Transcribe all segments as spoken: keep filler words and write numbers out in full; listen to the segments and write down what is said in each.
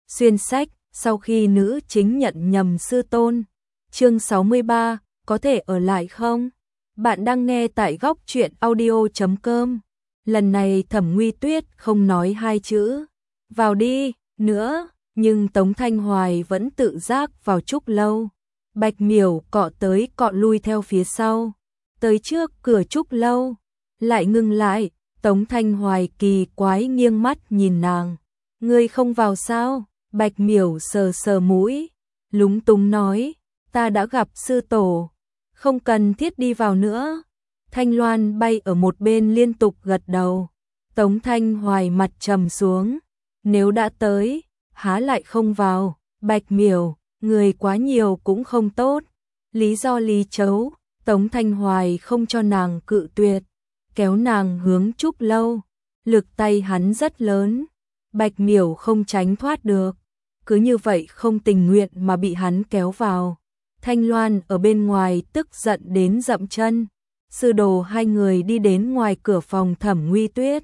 Xuyên sách, sau khi nữ chính nhận nhầm sư tôn. Chương sáu mươi ba, có thể ở lại không? Bạn đang nghe tại góc truyện audio chấm com. Lần này Thẩm Nguy Tuyết không nói hai chữ vào đi nữa, nhưng Tống Thanh Hoài vẫn tự giác vào trúc lâu. Bạch Miểu cọ tới cọ lui theo phía sau, tới trước cửa trúc lâu, lại ngừng lại. Tống Thanh Hoài kỳ quái nghiêng mắt nhìn nàng. Ngươi không vào sao? Bạch Miểu sờ sờ mũi, lúng túng nói, ta đã gặp sư tổ, không cần thiết đi vào nữa. Thanh Loan bay ở một bên liên tục gật đầu. Tống Thanh Hoài mặt trầm xuống, nếu đã tới, há lại không vào? Bạch Miểu, người quá nhiều cũng không tốt. Lý do lý chấu, Tống Thanh Hoài không cho nàng cự tuyệt, kéo nàng hướng trúc lâu. Lực tay hắn rất lớn, Bạch Miểu không tránh thoát được, cứ như vậy không tình nguyện mà bị hắn kéo vào. Thanh Loan ở bên ngoài tức giận đến dậm chân. Sư đồ hai người đi đến ngoài cửa phòng Thẩm Nguy Tuyết.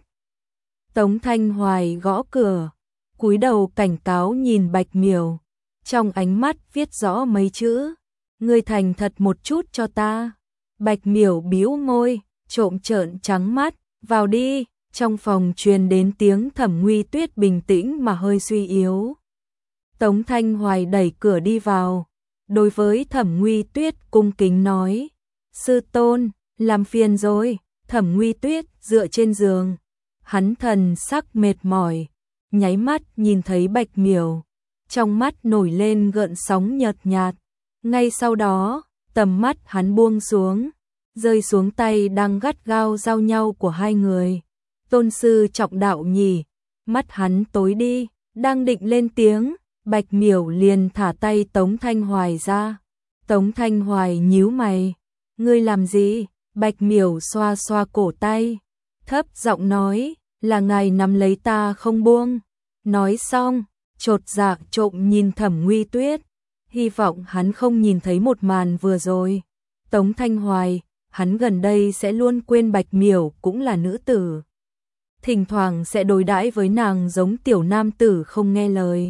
Tống Thanh Hoài gõ cửa, cúi đầu cảnh cáo nhìn Bạch Miểu, trong ánh mắt viết rõ mấy chữ, ngươi thành thật một chút cho ta. Bạch Miểu bĩu môi, trộm trợn trắng mắt, vào đi. Trong phòng truyền đến tiếng Thẩm Nguy Tuyết bình tĩnh mà hơi suy yếu. Tống Thanh Hoài đẩy cửa đi vào, đối với Thẩm Nguy Tuyết cung kính nói, sư tôn, làm phiền rồi. Thẩm Nguy Tuyết dựa trên giường, hắn thần sắc mệt mỏi, nháy mắt nhìn thấy Bạch Miểu, trong mắt nổi lên gợn sóng nhợt nhạt. Ngay sau đó, tầm mắt hắn buông xuống, rơi xuống tay đang gắt gao giao nhau của hai người. Tôn sư trọng đạo nhỉ? Mắt hắn tối đi, đang định lên tiếng, Bạch Miểu liền thả tay Tống Thanh Hoài ra. Tống Thanh Hoài nhíu mày, ngươi làm gì? Bạch Miểu xoa xoa cổ tay, thấp giọng nói, là ngài nắm lấy ta không buông. Nói xong, chột dạ trộm nhìn Thẩm Nguy Tuyết, hy vọng hắn không nhìn thấy một màn vừa rồi. Tống Thanh Hoài, hắn gần đây sẽ luôn quên Bạch Miểu cũng là nữ tử, thỉnh thoảng sẽ đối đãi với nàng giống tiểu nam tử không nghe lời.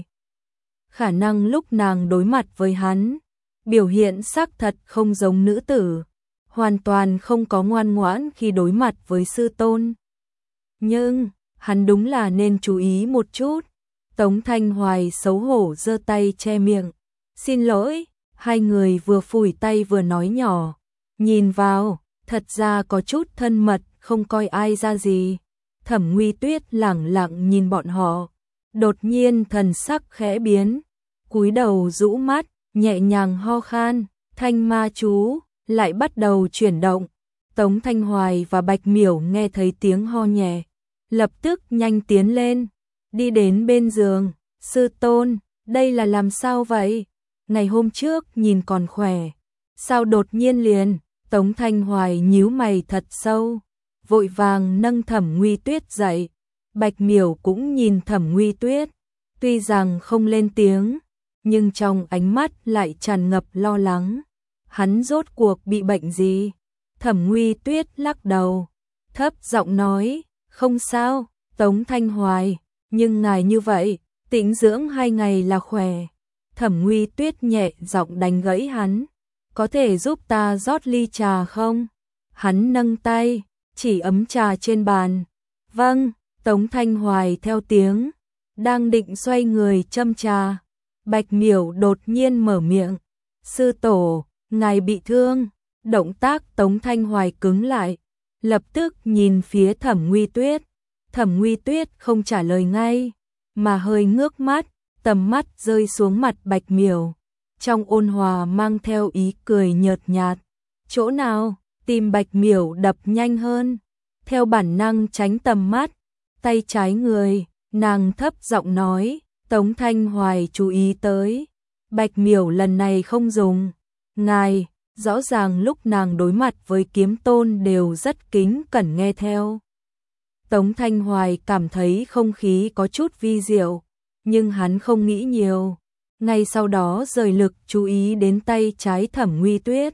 Khả năng lúc nàng đối mặt với hắn, biểu hiện xác thật không giống nữ tử, hoàn toàn không có ngoan ngoãn khi đối mặt với sư tôn. Nhưng, hắn đúng là nên chú ý một chút. Tống Thanh Hoài xấu hổ giơ tay che miệng, xin lỗi. Hai người vừa phủi tay vừa nói nhỏ, nhìn vào, thật ra có chút thân mật, không coi ai ra gì. Thẩm Nguy Tuyết lẳng lặng nhìn bọn họ, đột nhiên thần sắc khẽ biến, cúi đầu rũ mắt, nhẹ nhàng ho khan, thanh ma chú lại bắt đầu chuyển động. Tống Thanh Hoài và Bạch Miểu nghe thấy tiếng ho nhẹ, lập tức nhanh tiến lên, đi đến bên giường. Sư tôn, đây là làm sao vậy? Ngày hôm trước nhìn còn khỏe, sao đột nhiên liền? Tống Thanh Hoài nhíu mày thật sâu, vội vàng nâng Thẩm Nguy Tuyết dậy. Bạch Miểu cũng nhìn Thẩm Nguy Tuyết, tuy rằng không lên tiếng, nhưng trong ánh mắt lại tràn ngập lo lắng. Hắn rốt cuộc bị bệnh gì? Thẩm Nguy Tuyết lắc đầu, thấp giọng nói, không sao. Tống Thanh Hoài, nhưng ngài như vậy, tĩnh dưỡng hai ngày là khỏe. Thẩm Nguy Tuyết nhẹ giọng đánh gãy hắn, có thể giúp ta rót ly trà không? Hắn nâng tay, chỉ ấm trà trên bàn. Vâng. Tống Thanh Hoài theo tiếng, đang định xoay người châm trà, Bạch Miểu đột nhiên mở miệng, sư tổ, ngài bị thương. Động tác Tống Thanh Hoài cứng lại, lập tức nhìn phía Thẩm Nguy Tuyết. Thẩm Nguy Tuyết không trả lời ngay, mà hơi ngước mắt, tầm mắt rơi xuống mặt Bạch Miểu, trong ôn hòa mang theo ý cười nhợt nhạt. Chỗ nào? Tim Bạch Miểu đập nhanh hơn, theo bản năng tránh tầm mắt, tay trái người, nàng thấp giọng nói, Tống Thanh Hoài chú ý tới. Bạch Miểu lần này không dùng ngài, rõ ràng lúc nàng đối mặt với kiếm tôn đều rất kính cẩn nghe theo. Tống Thanh Hoài cảm thấy không khí có chút vi diệu, nhưng hắn không nghĩ nhiều, ngay sau đó rời lực chú ý đến tay trái Thẩm Nguy Tuyết.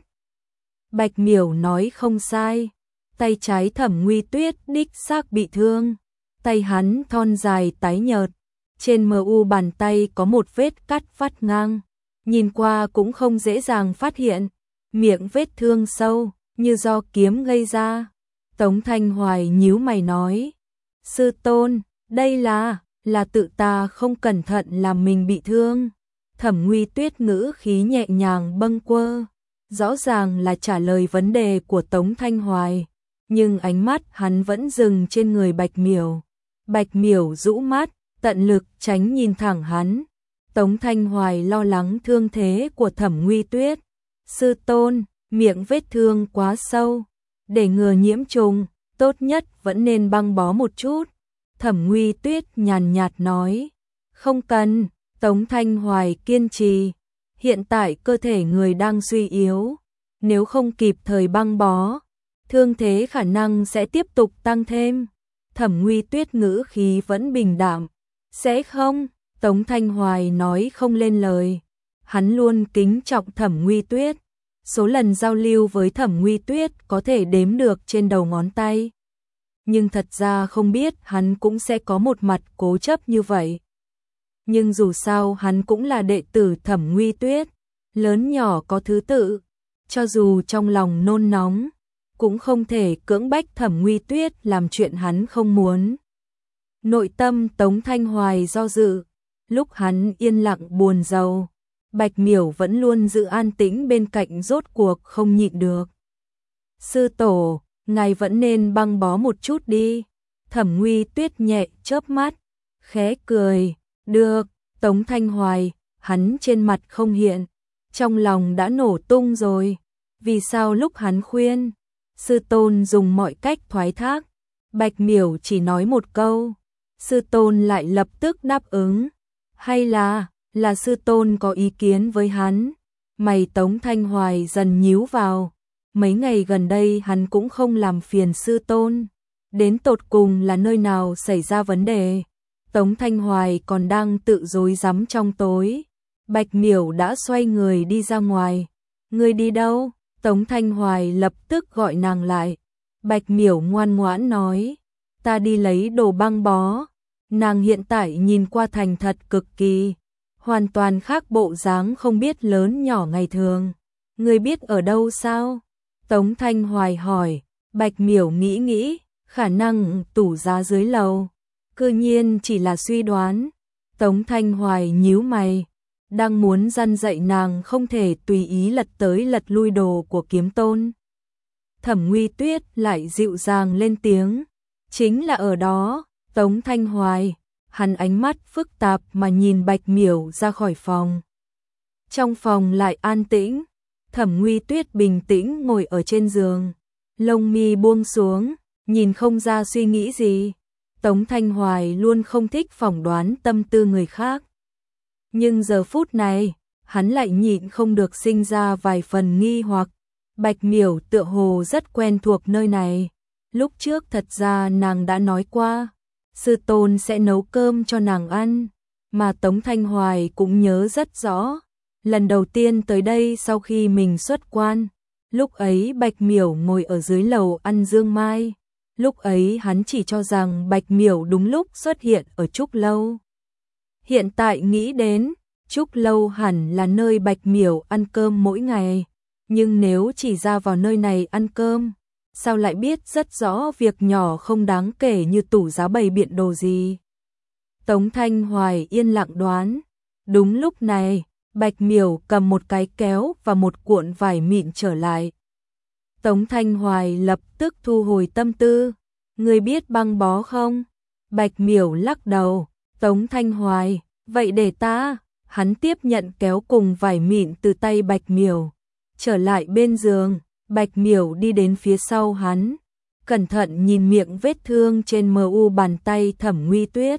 Bạch Miểu nói không sai, tay trái Thẩm Nguy Tuyết đích xác bị thương, tay hắn thon dài tái nhợt, Trên mờ u bàn tay có một vết cắt vắt ngang, nhìn qua cũng không dễ dàng phát hiện, miệng vết thương sâu, như do kiếm gây ra. Tống Thanh Hoài nhíu mày nói, sư tôn, đây là, là tự ta không cẩn thận làm mình bị thương. Thẩm Nguy Tuyết ngữ khí nhẹ nhàng bâng quơ, rõ ràng là trả lời vấn đề của Tống Thanh Hoài, nhưng ánh mắt hắn vẫn dừng trên người Bạch Miểu. Bạch Miểu rũ mắt, tận lực tránh nhìn thẳng hắn. Tống Thanh Hoài lo lắng thương thế của Thẩm Nguy Tuyết. Sư tôn, miệng vết thương quá sâu, để ngừa nhiễm trùng, tốt nhất vẫn nên băng bó một chút. Thẩm Nguy Tuyết nhàn nhạt nói, không cần. Tống Thanh Hoài kiên trì, hiện tại cơ thể người đang suy yếu, nếu không kịp thời băng bó, thương thế khả năng sẽ tiếp tục tăng thêm. Thẩm Nguy Tuyết ngữ khí vẫn bình đạm, sẽ không. Tống Thanh Hoài nói không lên lời, hắn luôn kính trọng Thẩm Nguy Tuyết, số lần giao lưu với Thẩm Nguy Tuyết có thể đếm được trên đầu ngón tay. Nhưng thật ra không biết hắn cũng sẽ có một mặt cố chấp như vậy. Nhưng dù sao hắn cũng là đệ tử Thẩm Nguy Tuyết, lớn nhỏ có thứ tự, cho dù trong lòng nôn nóng, cũng không thể cưỡng bách Thẩm Nguy Tuyết làm chuyện hắn không muốn. Nội tâm Tống Thanh Hoài do dự, lúc hắn yên lặng buồn rầu, Bạch Miểu vẫn luôn giữ an tĩnh bên cạnh, rốt cuộc không nhịn được. Sư tổ, ngài vẫn nên băng bó một chút đi. Thẩm Nguy Tuyết nhẹ chớp mắt, khẽ cười. Được. Tống Thanh Hoài, hắn trên mặt không hiện, trong lòng đã nổ tung rồi. Vì sao lúc hắn khuyên, sư tôn dùng mọi cách thoái thác, Bạch Miểu chỉ nói một câu, sư tôn lại lập tức đáp ứng. Hay là, là sư tôn có ý kiến với hắn? Mày Tống Thanh Hoài dần nhíu vào, mấy ngày gần đây hắn cũng không làm phiền sư tôn, đến tột cùng là nơi nào xảy ra vấn đề? Tống Thanh Hoài còn đang tự rối rắm trong tối, Bạch Miểu đã xoay người đi ra ngoài. Ngươi đi đâu? Tống Thanh Hoài lập tức gọi nàng lại. Bạch Miểu ngoan ngoãn nói, ta đi lấy đồ băng bó. Nàng hiện tại nhìn qua thành thật cực kỳ, hoàn toàn khác bộ dáng không biết lớn nhỏ ngày thường. Ngươi biết ở đâu sao? Tống Thanh Hoài hỏi. Bạch Miểu nghĩ nghĩ, khả năng tủ giá dưới lầu. Cư nhiên chỉ là suy đoán. Tống Thanh Hoài nhíu mày, đang muốn răn dạy nàng không thể tùy ý lật tới lật lui đồ của Kiếm Tôn. Thẩm Nguy Tuyết lại dịu dàng lên tiếng, chính là ở đó. Tống Thanh Hoài, hắn ánh mắt phức tạp mà nhìn Bạch Miểu ra khỏi phòng. Trong phòng lại an tĩnh, Thẩm Nguy Tuyết bình tĩnh ngồi ở trên giường, lông mi buông xuống, nhìn không ra suy nghĩ gì. Tống Thanh Hoài luôn không thích phỏng đoán tâm tư người khác. Nhưng giờ phút này, hắn lại nhịn không được sinh ra vài phần nghi hoặc. Bạch Miểu tựa hồ rất quen thuộc nơi này. Lúc trước thật ra nàng đã nói qua, sư tôn sẽ nấu cơm cho nàng ăn. Mà Tống Thanh Hoài cũng nhớ rất rõ. Lần đầu tiên tới đây sau khi mình xuất quan, lúc ấy Bạch Miểu ngồi ở dưới lầu ăn dương mai. Lúc ấy hắn chỉ cho rằng Bạch Miểu đúng lúc xuất hiện ở Trúc Lâu. Hiện tại nghĩ đến, Trúc Lâu hẳn là nơi Bạch Miểu ăn cơm mỗi ngày. Nhưng nếu chỉ ra vào nơi này ăn cơm, sao lại biết rất rõ việc nhỏ không đáng kể như tủ giá bày biện đồ gì? Tống Thanh Hoài yên lặng đoán. Đúng lúc này, Bạch Miểu cầm một cái kéo và một cuộn vải mịn trở lại. Tống Thanh Hoài lập tức thu hồi tâm tư. Người biết băng bó không? Bạch Miểu lắc đầu. Tống Thanh Hoài, vậy để ta. Hắn tiếp nhận kéo cùng vải mịn từ tay Bạch Miểu. Trở lại bên giường, Bạch Miểu đi đến phía sau hắn, cẩn thận nhìn miệng vết thương trên mờ u bàn tay Thẩm Nguy Tuyết.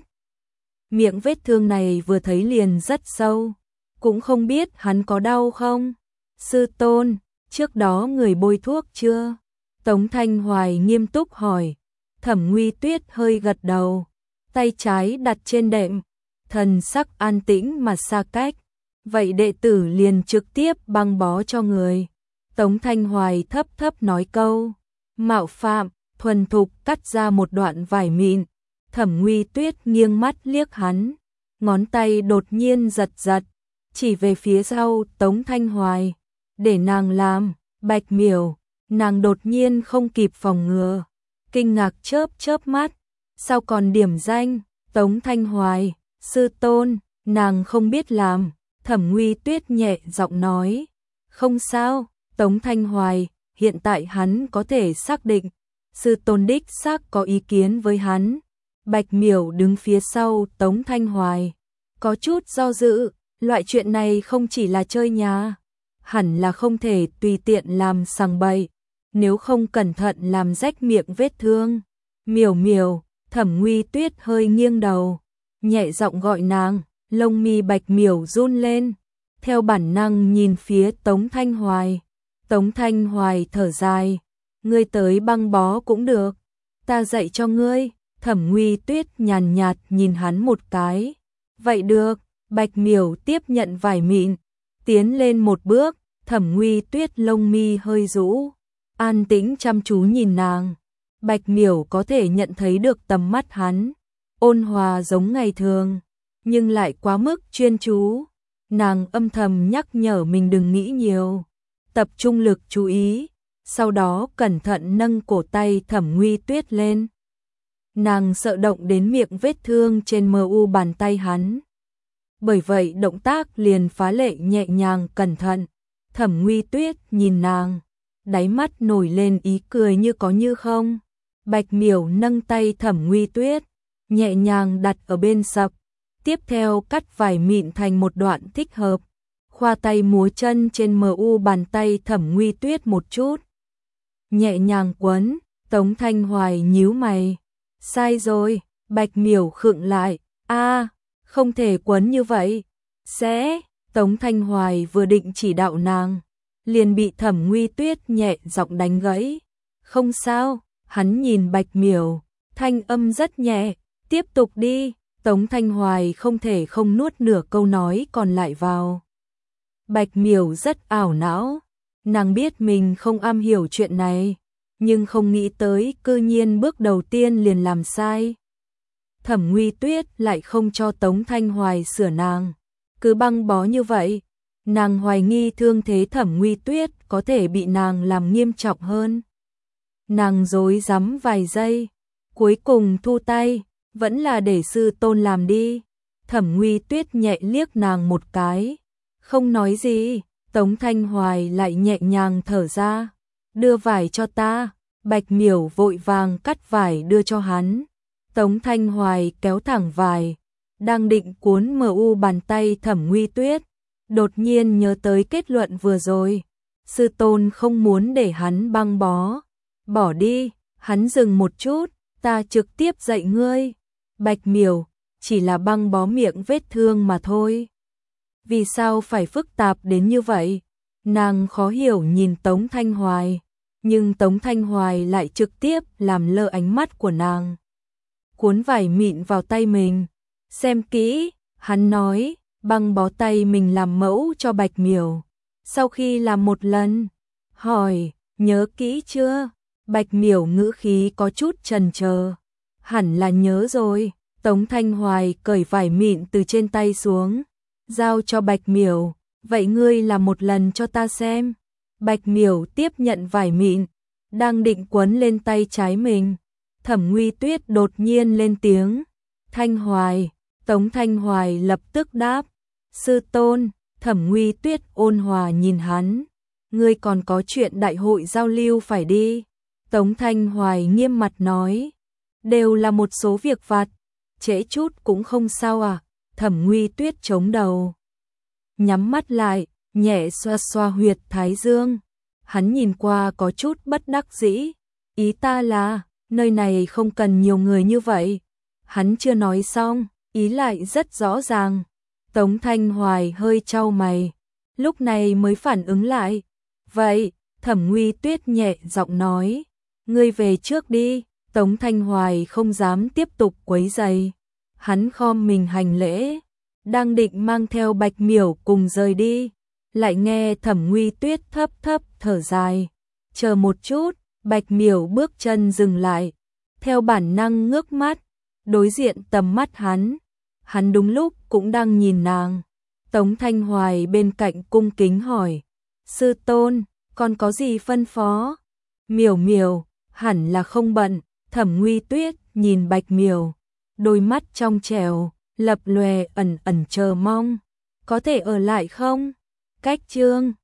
Miệng vết thương này vừa thấy liền rất sâu, cũng không biết hắn có đau không? Sư tôn, trước đó người bôi thuốc chưa? Tống Thanh Hoài nghiêm túc hỏi. Thẩm Nguy Tuyết hơi gật đầu, tay trái đặt trên đệm, thần sắc an tĩnh mà xa cách. Vậy đệ tử liền trực tiếp băng bó cho người. Tống Thanh Hoài thấp thấp nói câu mạo phạm, thuần thục cắt ra một đoạn vải mịn. Thẩm Nguy Tuyết nghiêng mắt liếc hắn, ngón tay đột nhiên giật giật, chỉ về phía sau Tống Thanh Hoài, để nàng làm. Bạch Miểu, nàng đột nhiên không kịp phòng ngừa, kinh ngạc chớp chớp mắt, sao còn điểm danh? Tống Thanh Hoài, sư tôn, nàng không biết làm. Thẩm Nguy Tuyết nhẹ giọng nói, không sao. Tống Thanh Hoài, hiện tại hắn có thể xác định, sư tôn đích xác có ý kiến với hắn. Bạch Miểu đứng phía sau Tống Thanh Hoài, có chút do dự, loại chuyện này không chỉ là chơi nhà, hẳn là không thể tùy tiện làm sằng bậy, nếu không cẩn thận làm rách miệng vết thương. Miểu Miểu, Thẩm Nguy Tuyết hơi nghiêng đầu, nhẹ giọng gọi nàng, lông mi Bạch Miểu run lên, theo bản năng nhìn phía Tống Thanh Hoài. Tống Thanh Hoài thở dài, ngươi tới băng bó cũng được, ta dạy cho ngươi. Thẩm Nguy Tuyết nhàn nhạt nhìn hắn một cái, vậy được. Bạch Miểu tiếp nhận vải mịn, tiến lên một bước. Thẩm Nguy Tuyết lông mi hơi rũ, an tĩnh chăm chú nhìn nàng. Bạch Miểu có thể nhận thấy được tầm mắt hắn, ôn hòa giống ngày thường, nhưng lại quá mức chuyên chú. Nàng âm thầm nhắc nhở mình đừng nghĩ nhiều, tập trung lực chú ý, sau đó cẩn thận nâng cổ tay Thẩm Nguy Tuyết lên. Nàng sợ động đến miệng vết thương trên mờ u bàn tay hắn, bởi vậy động tác liền phá lệ nhẹ nhàng cẩn thận. Thẩm Nguy Tuyết nhìn nàng, đáy mắt nổi lên ý cười như có như không. Bạch Miểu nâng tay Thẩm Nguy Tuyết, nhẹ nhàng đặt ở bên sập, tiếp theo cắt vải mịn thành một đoạn thích hợp, khoa tay múa chân trên mờ u bàn tay Thẩm Nguy Tuyết một chút, nhẹ nhàng quấn. Tống Thanh Hoài nhíu mày, sai rồi. Bạch Miểu khựng lại, a, không thể quấn như vậy, sẽ. Tống Thanh Hoài vừa định chỉ đạo nàng, liền bị Thẩm Nguy Tuyết nhẹ giọng đánh gãy. Không sao. Hắn nhìn Bạch Miểu, thanh âm rất nhẹ, tiếp tục đi. Tống Thanh Hoài không thể không nuốt nửa câu nói còn lại vào. Bạch Miểu rất ảo não, nàng biết mình không am hiểu chuyện này, nhưng không nghĩ tới cư nhiên bước đầu tiên liền làm sai. Thẩm Nguy Tuyết lại không cho Tống Thanh Hoài sửa nàng, cứ băng bó như vậy, nàng hoài nghi thương thế Thẩm Nguy Tuyết có thể bị nàng làm nghiêm trọng hơn. Nàng rối rắm vài giây, cuối cùng thu tay, vẫn là để sư tôn làm đi. Thẩm Nguy Tuyết nhẹ liếc nàng một cái, không nói gì. Tống Thanh Hoài lại nhẹ nhàng thở ra, đưa vải cho ta. Bạch Miểu vội vàng cắt vải đưa cho hắn. Tống Thanh Hoài kéo thẳng vải, đang định cuốn mờ u bàn tay Thẩm Nguy Tuyết, đột nhiên nhớ tới kết luận vừa rồi, sư tôn không muốn để hắn băng bó. Bỏ đi. Hắn dừng một chút, ta trực tiếp dạy ngươi. Bạch Miểu, chỉ là băng bó miệng vết thương mà thôi, vì sao phải phức tạp đến như vậy? Nàng khó hiểu nhìn Tống Thanh Hoài, nhưng Tống Thanh Hoài lại trực tiếp làm lơ ánh mắt của nàng. Cuốn vải mịn vào tay mình, xem kỹ. Hắn nói, băng bó tay mình làm mẫu cho Bạch Miểu. Sau khi làm một lần, hỏi, nhớ kỹ chưa? Bạch Miểu ngữ khí có chút chần chờ, hẳn là nhớ rồi. Tống Thanh Hoài cởi vải mịn từ trên tay xuống, giao cho Bạch Miểu, vậy ngươi làm một lần cho ta xem. Bạch Miểu tiếp nhận vải mịn, đang định quấn lên tay trái mình. Thẩm Nguy Tuyết đột nhiên lên tiếng, Thanh Hoài. Tống Thanh Hoài lập tức đáp, sư tôn. Thẩm Nguy Tuyết ôn hòa nhìn hắn, ngươi còn có chuyện đại hội giao lưu phải đi. Tống Thanh Hoài nghiêm mặt nói, đều là một số việc vặt, trễ chút cũng không sao à. Thẩm Nguy Tuyết chống đầu, nhắm mắt lại, nhẹ xoa xoa huyệt thái dương. Hắn nhìn qua có chút bất đắc dĩ, ý ta là, nơi này không cần nhiều người như vậy. Hắn chưa nói xong, ý lại rất rõ ràng. Tống Thanh Hoài hơi chau mày, lúc này mới phản ứng lại. Vậy, Thẩm Nguy Tuyết nhẹ giọng nói, ngươi về trước đi. Tống Thanh Hoài không dám tiếp tục quấy rầy, hắn khom mình hành lễ, đang định mang theo Bạch Miểu cùng rời đi, lại nghe Thẩm Nguy Tuyết thấp thấp thở dài, chờ một chút. Bạch Miểu bước chân dừng lại, theo bản năng ngước mắt, đối diện tầm mắt hắn. Hắn đúng lúc cũng đang nhìn nàng. Tống Thanh Hoài bên cạnh cung kính hỏi, sư tôn, còn có gì phân phó? Miểu miểu, hẳn là không bận. Thẩm Nguy Tuyết nhìn Bạch Miểu, đôi mắt trong trẻo, lập lòe ẩn ẩn chờ mong. Có thể ở lại không? Cách chương